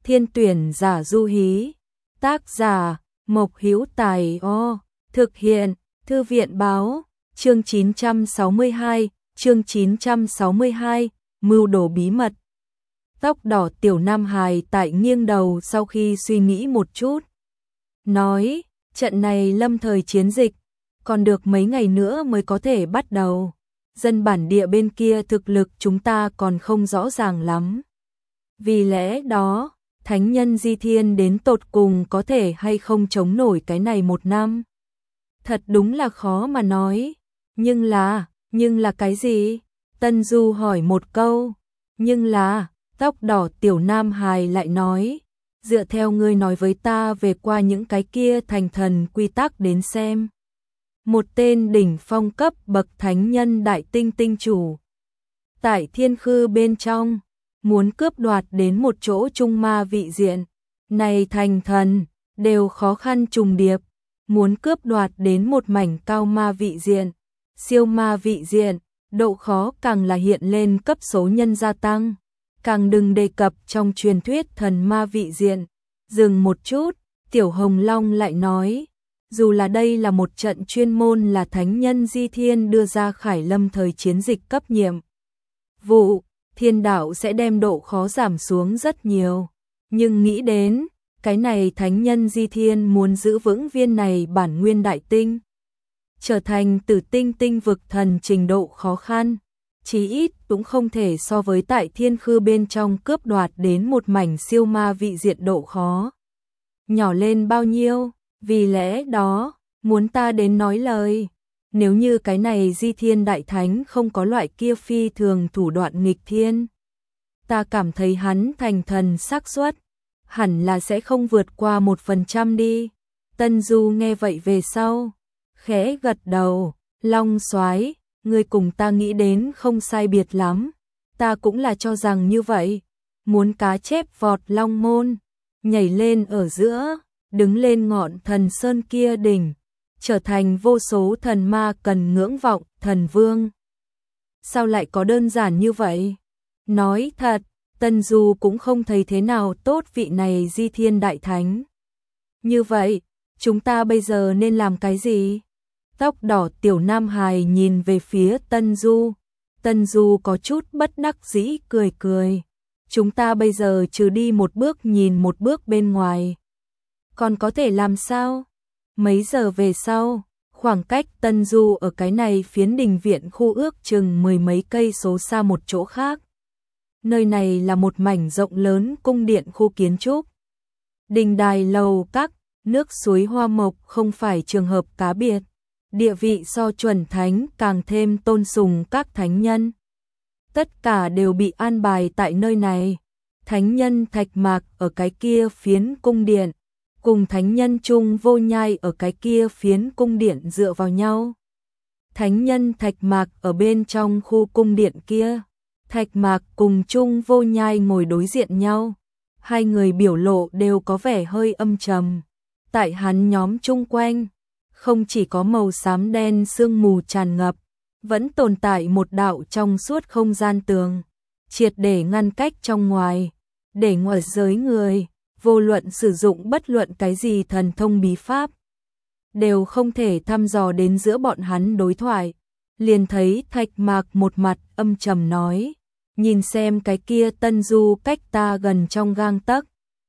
Thiên tuyển giả Du Hí. Tác giả Mộc Hữu Tài. Thực hiện Thư viện báo. Chương 962, mưu đồ bí mật. Tóc đỏ tiểu Nam Hài tại nghiêng đầu sau khi suy nghĩ một chút. Nói, trận này lâm thời chiến dịch, còn được mấy ngày nữa mới có thể bắt đầu. Dân bản địa bên kia thực lực chúng ta còn không rõ ràng lắm. Vì lẽ đó, thánh nhân Di Thiên đến tột cùng có thể hay không chống nổi cái này một năm. Thật đúng là khó mà nói. Nhưng là cái gì? Tân Du hỏi một câu. Nhưng là, tóc đỏ tiểu Nam Hài lại nói. Dựa theo ngươi nói với ta về qua những cái kia thành thần quy tắc đến xem. Một tên đỉnh phong cấp bậc thánh nhân đại tinh tinh chủ. Tại thiên khư bên trong, muốn cướp đoạt đến một chỗ trung ma vị diện. Này thành thần, đều khó khăn trùng điệp. Muốn cướp đoạt đến một mảnh cao ma vị diện, siêu ma vị diện, độ khó càng là hiện lên cấp số nhân gia tăng. Càng đừng đề cập trong truyền thuyết thần ma vị diện. Dừng một chút, Tiểu Hồng Long lại nói, dù là đây là một trận chuyên môn là thánh nhân Di Thiên đưa ra Khải Lâm thời chiến dịch cấp nhiệm vụ, thiên đạo sẽ đem độ khó giảm xuống rất nhiều. Nhưng nghĩ đến, cái này thánh nhân Di Thiên muốn giữ vững viên này bản nguyên đại tinh, trở thành tử tinh tinh vực thần trình độ khó khăn, chí ít cũng không thể so với tại thiên khư bên trong cướp đoạt đến một mảnh siêu ma vị diện độ khó nhỏ lên bao nhiêu. Vì lẽ đó, muốn ta đến nói lời, nếu như cái này Di Thiên đại thánh không có loại kia phi thường thủ đoạn nghịch thiên, ta cảm thấy hắn thành thần xác suất hẳn là sẽ không vượt qua 1% đi. Tân Du nghe vậy về sau, khẽ gật đầu. Long Soái, ngươi cùng ta nghĩ đến không sai biệt lắm, ta cũng là cho rằng như vậy. Muốn cá chép vọt long môn, nhảy lên ở giữa, đứng lên ngọn thần sơn kia đỉnh, trở thành vô số thần ma cần ngưỡng vọng thần vương. Sao lại có đơn giản như vậy? Nói thật, Tân Du cũng không thấy thế nào tốt vị này Di Thiên đại thánh. Như vậy, chúng ta bây giờ nên làm cái gì? Tóc đỏ tiểu Nam Hài nhìn về phía Tân Du. Tân Du có chút bất đắc dĩ cười cười. Chúng ta bây giờ trừ đi một bước nhìn một bước bên ngoài, còn có thể làm sao? Mấy giờ về sau, khoảng cách Tân Du ở cái này phiến đình viện khu ước chừng 10 mấy cây số xa một chỗ khác. Nơi này là một mảnh rộng lớn cung điện khu kiến trúc. Đình đài lầu các, nước suối hoa mộc không phải trường hợp cá biệt. Địa vị so chuẩn thánh càng thêm tôn sùng các thánh nhân. Tất cả đều bị an bài tại nơi này. Thánh nhân Thạch Mạc ở cái kia phiến cung điện, cùng thánh nhân Trung Vô Nhai ở cái kia phiến cung điện dựa vào nhau. Thánh nhân Thạch Mạc ở bên trong khu cung điện kia. Thạch Mạc cùng Trung Vô Nhai ngồi đối diện nhau. Hai người biểu lộ đều có vẻ hơi âm trầm. Tại hắn nhóm chung quanh, không chỉ có màu xám đen sương mù tràn ngập, vẫn tồn tại một đạo trong suốt không gian tường, triệt để ngăn cách trong ngoài, để ngoài giới người, vô luận sử dụng bất luận cái gì thần thông bí pháp, đều không thể thăm dò đến giữa bọn hắn đối thoại. Liền thấy Thạch Mạc một mặt âm trầm nói, nhìn xem cái kia Tân Du cách ta gần trong gang tấc,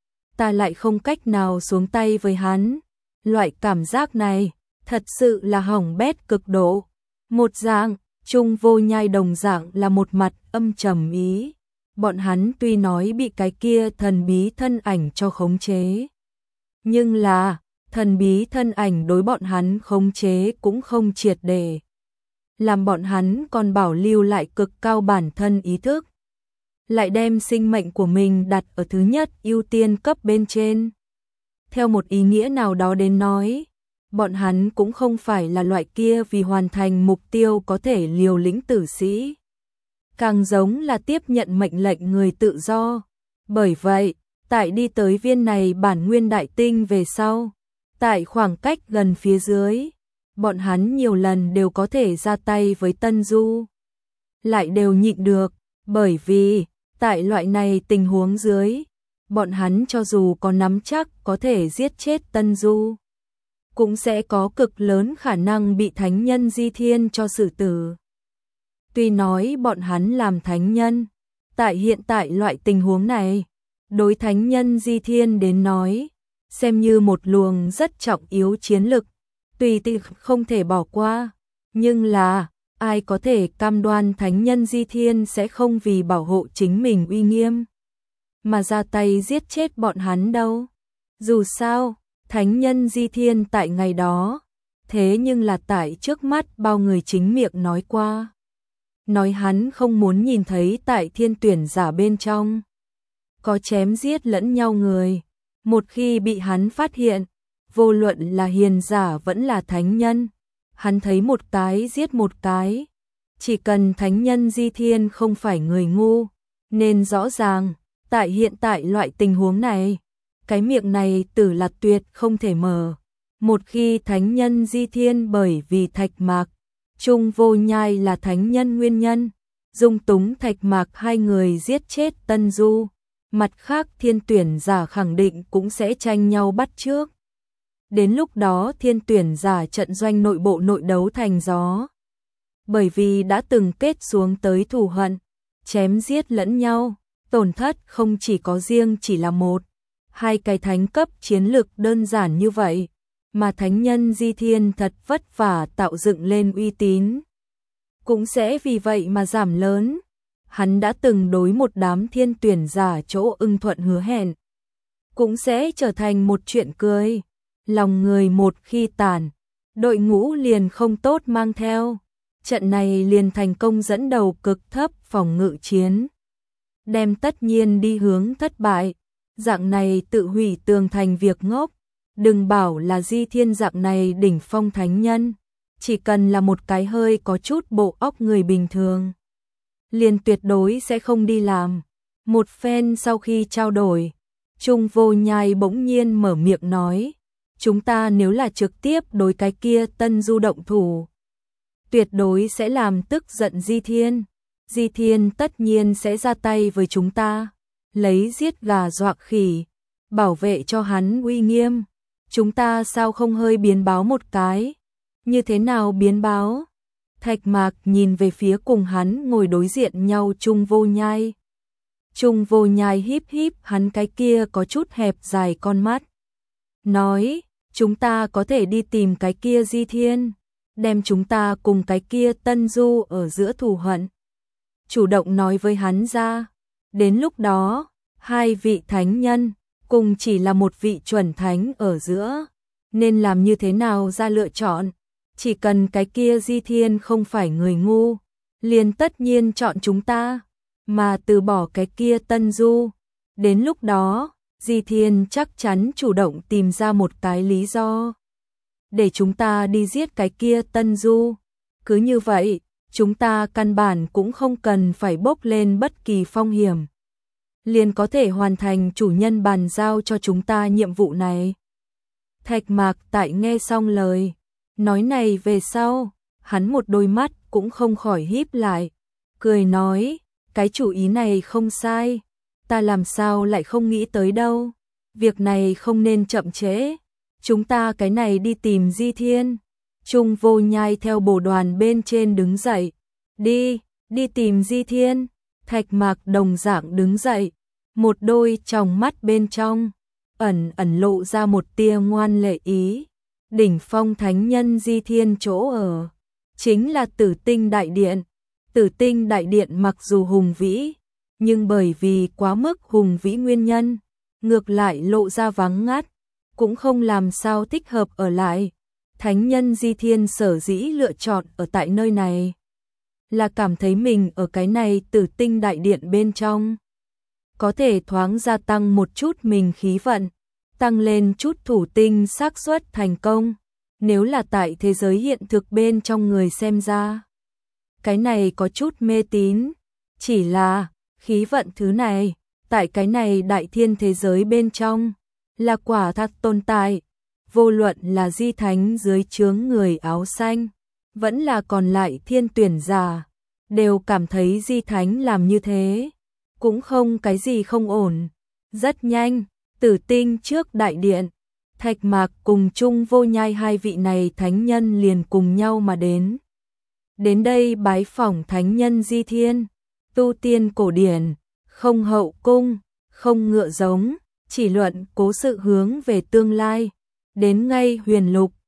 ta lại không cách nào xuống tay với hắn. Loại cảm giác này thật sự là hỏng bét cực độ. Một dạng, Trung Vô Nhai đồng dạng là một mặt âm trầm ý. Bọn hắn tuy nói bị cái kia thần bí thân ảnh cho khống chế, nhưng là thần bí thân ảnh đối bọn hắn khống chế cũng không triệt để, làm bọn hắn còn bảo lưu lại cực cao bản thân ý thức, lại đem sinh mệnh của mình đặt ở thứ nhất ưu tiên cấp bên trên. Theo một ý nghĩa nào đó đến nói, bọn hắn cũng không phải là loại kia vì hoàn thành mục tiêu có thể liều lĩnh tử sĩ, càng giống là tiếp nhận mệnh lệnh người tự do. Bởi vậy, tại đi tới viên này bản nguyên đại tinh về sau, tại khoảng cách gần phía dưới, bọn hắn nhiều lần đều có thể ra tay với Tân Du, lại đều nhịn được, bởi vì tại loại này tình huống dưới, bọn hắn cho dù có nắm chắc có thể giết chết Tân Du, cũng sẽ có cực lớn khả năng bị thánh nhân Di Thiên cho xử tử. Tuy nói bọn hắn làm thánh nhân, tại hiện tại loại tình huống này, đối thánh nhân Di Thiên đến nói, xem như một luồng rất trọng yếu chiến lực, tùy tiện không thể bỏ qua, nhưng là ai có thể cam đoan thánh nhân Di Thiên sẽ không vì bảo hộ chính mình uy nghiêm mà ra tay giết chết bọn hắn đâu. Dù sao, thánh nhân Di Thiên tại ngày đó, thế nhưng là tại trước mắt bao người chính miệng nói qua. Nói hắn không muốn nhìn thấy tại thiên tuyển giả bên trong có chém giết lẫn nhau người. Một khi bị hắn phát hiện, vô luận là hiền giả vẫn là thánh nhân, hắn thấy một cái giết một cái. Chỉ cần thánh nhân Di Thiên không phải người ngu, nên rõ ràng, tại hiện tại loại tình huống này, cái miệng này tử là tuyệt không thể mở. Một khi thánh nhân Di Thiên bởi vì Thạch Mạc, Trung Vô Nhai là thánh nhân nguyên nhân, dung túng Thạch Mạc hai người giết chết Tân Du, mặt khác thiên tuyển giả khẳng định cũng sẽ tranh nhau bắt trước. Đến lúc đó thiên tuyển giả trận doanh nội bộ nội đấu thành gió. Bởi vì đã từng kết xuống tới thù hận, chém giết lẫn nhau, tổn thất không chỉ có riêng chỉ là một, hai cái thánh cấp chiến lực đơn giản như vậy, mà thánh nhân Di Thiên thật vất vả tạo dựng lên uy tín, cũng sẽ vì vậy mà giảm lớn. Hắn đã từng đối một đám thiên tuyển giả chỗ ưng thuận hứa hẹn, cũng sẽ trở thành một chuyện cười. Lòng người một khi tàn, đội ngũ liền không tốt mang theo. Trận này liền thành công dẫn đầu cực thấp phòng ngự chiến, đem tất nhiên đi hướng thất bại. Dạng này tự hủy tường thành việc ngốc, đừng bảo là Di Thiên dạng này đỉnh phong thánh nhân, chỉ cần là một cái hơi có chút bộ óc người bình thường, liền tuyệt đối sẽ không đi làm. Một phen sau khi trao đổi, Trung Vô Nhai bỗng nhiên mở miệng nói, chúng ta nếu là trực tiếp đối cái kia Tân Du động thủ, tuyệt đối sẽ làm tức giận Di Thiên. Di Thiên tất nhiên sẽ ra tay với chúng ta, lấy giết gà dọa khỉ, bảo vệ cho hắn uy nghiêm. Chúng ta sao không hơi biến báo một cái? Như thế nào biến báo? Thạch Mạc nhìn về phía cùng hắn ngồi đối diện nhau Trung Vô Nhai. Trung Vô Nhai híp híp hắn cái kia có chút hẹp dài con mắt, nói, chúng ta có thể đi tìm cái kia Di Thiên, đem chúng ta cùng cái kia Tân Du ở giữa thù hận, chủ động nói với hắn ra. Đến lúc đó, hai vị thánh nhân, cùng chỉ là một vị chuẩn thánh ở giữa, nên làm như thế nào ra lựa chọn. Chỉ cần cái kia Di Thiên không phải người ngu, liền tất nhiên chọn chúng ta, mà từ bỏ cái kia Tân Du. Đến lúc đó, Di Thiên chắc chắn chủ động tìm ra một cái lý do để chúng ta đi giết cái kia Tân Du. Cứ như vậy, chúng ta căn bản cũng không cần phải bốc lên bất kỳ phong hiểm, liền có thể hoàn thành chủ nhân bàn giao cho chúng ta nhiệm vụ này. Thạch Mạc tại nghe xong lời nói này về sau, hắn một đôi mắt cũng không khỏi híp lại, cười nói, cái chủ ý này không sai, ta làm sao lại không nghĩ tới đâu. Việc này không nên chậm trễ, chúng ta cái này đi tìm Di Thiên. Trung Vô Nhai theo bổ đoàn bên trên đứng dậy, đi tìm Di Thiên. Thạch Mạc đồng dạng đứng dậy, một đôi tròng mắt bên trong ẩn lộ ra một tia ngoan lệ ý. Đỉnh phong thánh nhân Di Thiên chỗ ở chính là Tử Tinh Đại Điện. Tử Tinh Đại Điện mặc dù hùng vĩ, nhưng bởi vì quá mức hùng vĩ nguyên nhân, ngược lại lộ ra vắng ngắt, cũng không làm sao thích hợp ở lại. Thánh nhân Di Thiên sở dĩ lựa chọn ở tại nơi này, là cảm thấy mình ở cái này Tử Tinh Đại Điện bên trong, có thể thoáng gia tăng một chút mình khí vận, tăng lên chút thủ tinh xác suất thành công. Nếu là tại thế giới hiện thực bên trong người xem ra, cái này có chút mê tín, chỉ là khí vận thứ này, tại cái này đại thiên thế giới bên trong, là quả thật tồn tại. Vô luận là Di Thánh dưới trướng người áo xanh, vẫn là còn lại thiên tuyển giả, đều cảm thấy Di Thánh làm như thế cũng không cái gì không ổn. Rất nhanh, Tử Tinh trước đại điện, Thạch Mạc cùng Chung Vô Nhai hai vị này thánh nhân liền cùng nhau mà đến. Đến đây bái phỏng thánh nhân Di Thiên, tu tiên cổ điển, không hậu cung, không ngựa giống, chỉ luận cố sự hướng về tương lai, đến ngay huyền lục,